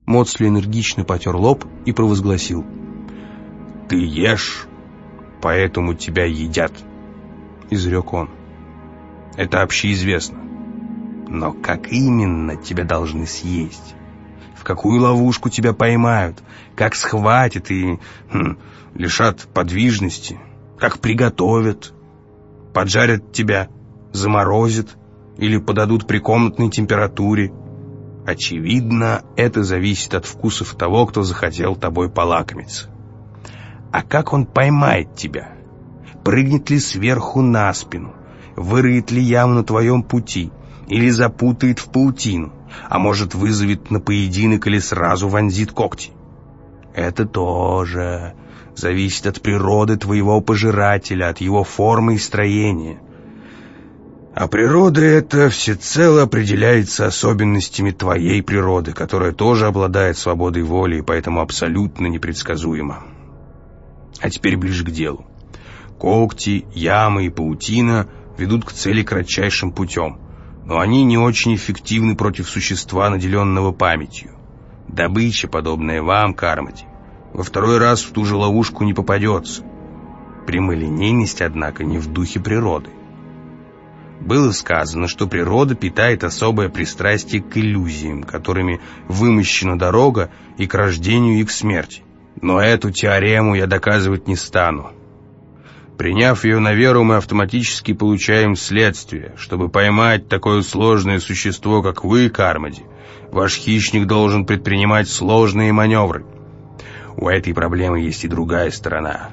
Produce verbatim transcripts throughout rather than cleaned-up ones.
Моцли энергично потер лоб и провозгласил: «Ты ешь, поэтому тебя едят», — изрек он. «Это общеизвестно. Но как именно тебя должны съесть? В какую ловушку тебя поймают? Как схватят и хм, лишат подвижности? Как приготовят? Поджарят тебя, заморозят или подадут при комнатной температуре? Очевидно, это зависит от вкусов того, кто захотел тобой полакомиться. А как он поймает тебя? Прыгнет ли сверху на спину? Вырыет ли яму на твоем пути? Или запутает в паутину? А может, вызовет на поединок или сразу вонзит когти? Это тоже зависит от природы твоего пожирателя, от его формы и строения. А природа эта всецело определяется особенностями твоей природы, которая тоже обладает свободой воли и поэтому абсолютно непредсказуема. А теперь ближе к делу. Когти, ямы и паутина ведут к цели кратчайшим путем, но они не очень эффективны против существа, наделенного памятью. Добыча, подобная вам, Кармоди, во второй раз в ту же ловушку не попадется. Прямолинейность, однако, не в духе природы. Было сказано, что природа питает особое пристрастие к иллюзиям, которыми вымощена дорога и к рождению, и к смерти. Но эту теорему я доказывать не стану. Приняв ее на веру, мы автоматически получаем следствие. Чтобы поймать такое сложное существо, как вы, Кармоди, ваш хищник должен предпринимать сложные маневры. У этой проблемы есть и другая сторона.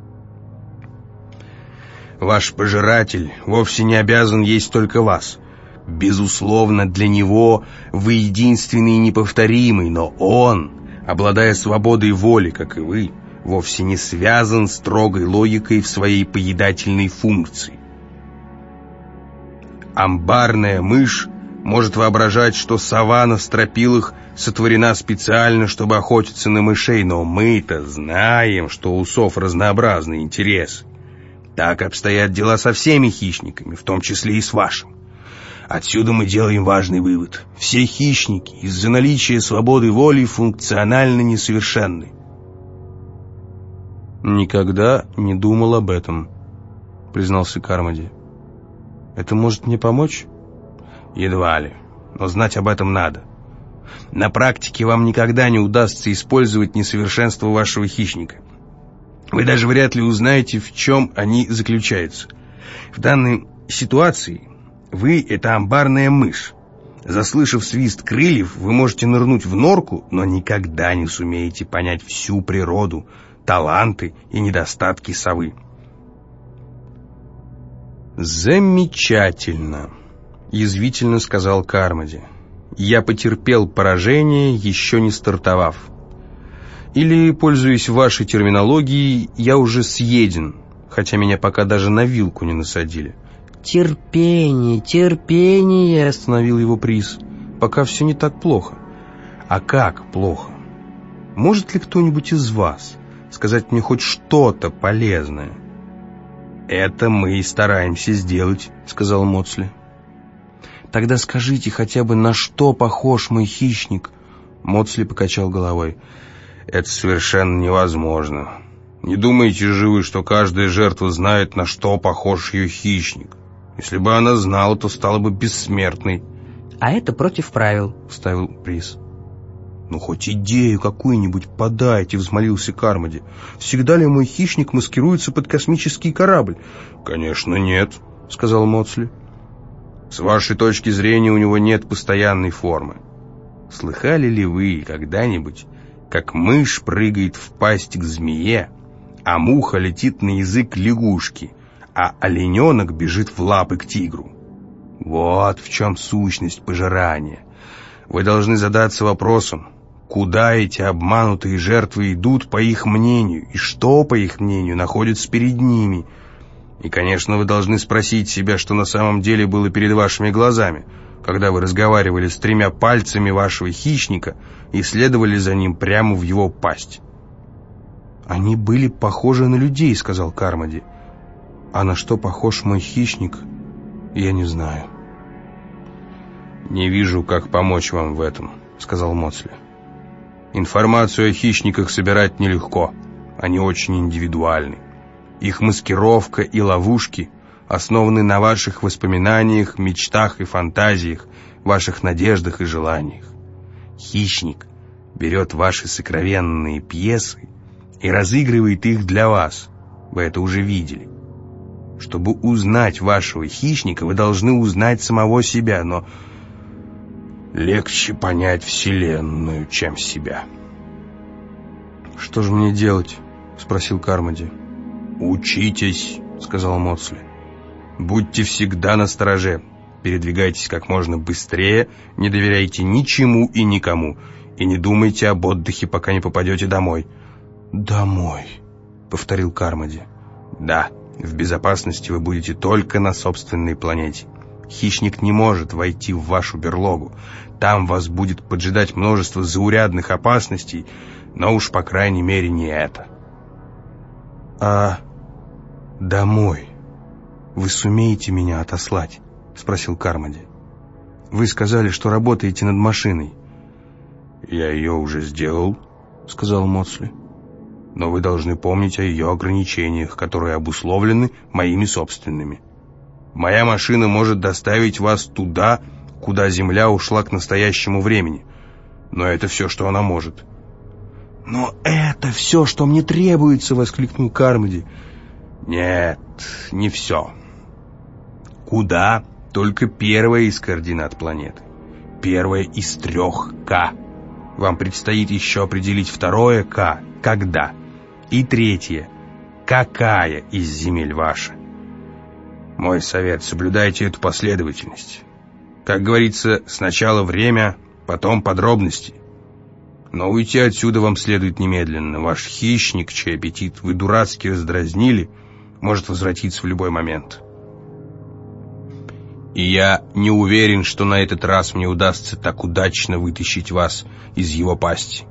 Ваш пожиратель вовсе не обязан есть только вас. Безусловно, для него вы единственный и неповторимый, но он, обладая свободой воли, как и вы, вовсе не связан строгой логикой в своей поедательной функции. Амбарная мышь может воображать, что сова на стропилах сотворена специально, чтобы охотиться на мышей, но мы-то знаем, что у сов разнообразные интересы. Так обстоят дела со всеми хищниками, в том числе и с вашим. Отсюда мы делаем важный вывод. Все хищники из-за наличия свободы воли функционально несовершенны. «Никогда не думал об этом», — признался Кармоди. «Это может мне помочь?» «Едва ли, но знать об этом надо. На практике вам никогда не удастся использовать несовершенство вашего хищника. Вы даже вряд ли узнаете, в чем они заключаются. В данной ситуации вы — это амбарная мышь. Заслышав свист крыльев, вы можете нырнуть в норку, но никогда не сумеете понять всю природу, таланты и недостатки совы». «Замечательно», — язвительно сказал Кармоди. «Я потерпел поражение, еще не стартовав. Или, пользуясь вашей терминологией, я уже съеден, хотя меня пока даже на вилку не насадили». «Терпение, терпение», — остановил его приз. «Пока все не так плохо». «А как плохо? Может ли кто-нибудь из вас сказать мне хоть что-то полезное?» «Это мы и стараемся сделать», — сказал Моцли. «Тогда скажите хотя бы, на что похож мой хищник?» Моцли покачал головой. «Это совершенно невозможно. Не думаете же вы, что каждая жертва знает, на что похож ее хищник? Если бы она знала, то стала бы бессмертной». «А это против правил», — вставил приз. «Ну, хоть идею какую-нибудь подайте», — взмолился Кармоди. «Всегда ли мой хищник маскируется под космический корабль?» «Конечно, нет», — сказал Моцли. «С вашей точки зрения у него нет постоянной формы. Слыхали ли вы когда-нибудь, как мышь прыгает в пасть к змее, а муха летит на язык лягушки, а олененок бежит в лапы к тигру? Вот в чем сущность пожирания. Вы должны задаться вопросом, куда эти обманутые жертвы идут, по их мнению, и что, по их мнению, находится перед ними. И, конечно, вы должны спросить себя, что на самом деле было перед вашими глазами, когда вы разговаривали с тремя пальцами вашего хищника и следовали за ним прямо в его пасть». «Они были похожи на людей», — сказал Кармоди. «А на что похож мой хищник, я не знаю». «Не вижу, как помочь вам в этом», — сказал Моцли. Информацию о хищниках собирать нелегко. Они очень индивидуальны. Их маскировка и ловушки основаны на ваших воспоминаниях, мечтах и фантазиях, ваших надеждах и желаниях. Хищник берет ваши сокровенные пьесы и разыгрывает их для вас. Вы это уже видели. Чтобы узнать вашего хищника, вы должны узнать самого себя, но легче понять Вселенную, чем себя. «Что же мне делать?» — спросил Кармоди. «Учитесь», — сказал Моцли. «Будьте всегда настороже, передвигайтесь как можно быстрее, не доверяйте ничему и никому, и не думайте об отдыхе, пока не попадете домой». «Домой», — повторил Кармоди. «Да, в безопасности вы будете только на собственной планете. Хищник не может войти в вашу берлогу. Там вас будет поджидать множество заурядных опасностей, но уж по крайней мере не это». «А домой вы сумеете меня отослать?» — спросил Кармоди. «Вы сказали, что работаете над машиной». «Я ее уже сделал», — сказал Моцли. «Но вы должны помнить о ее ограничениях, которые обусловлены моими собственными. Моя машина может доставить вас туда, куда Земля ушла к настоящему времени. Но это все, что она может». «Но это все, что мне требуется!» — воскликнул Кармоди. «Нет, не все. Куда? Только первая из координат планеты. Первая из трех К. Вам предстоит еще определить второе К. Когда? И третье. Какая из земель ваша? Мой совет: соблюдайте эту последовательность. Как говорится, сначала время, потом подробности. Но уйти отсюда вам следует немедленно. Ваш хищник, чей аппетит вы дурацки раздразнили, может возвратиться в любой момент. И я не уверен, что на этот раз мне удастся так удачно вытащить вас из его пасти».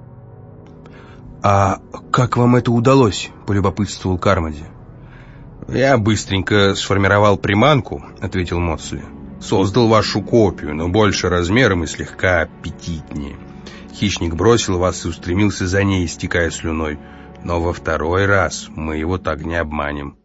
«А как вам это удалось?» — полюбопытствовал Кармоди. «Я быстренько сформировал приманку», — ответил Моцли. «Создал вашу копию, но больше размером и слегка аппетитнее. Хищник бросил вас и устремился за ней, истекая слюной. Но во второй раз мы его так не обманем».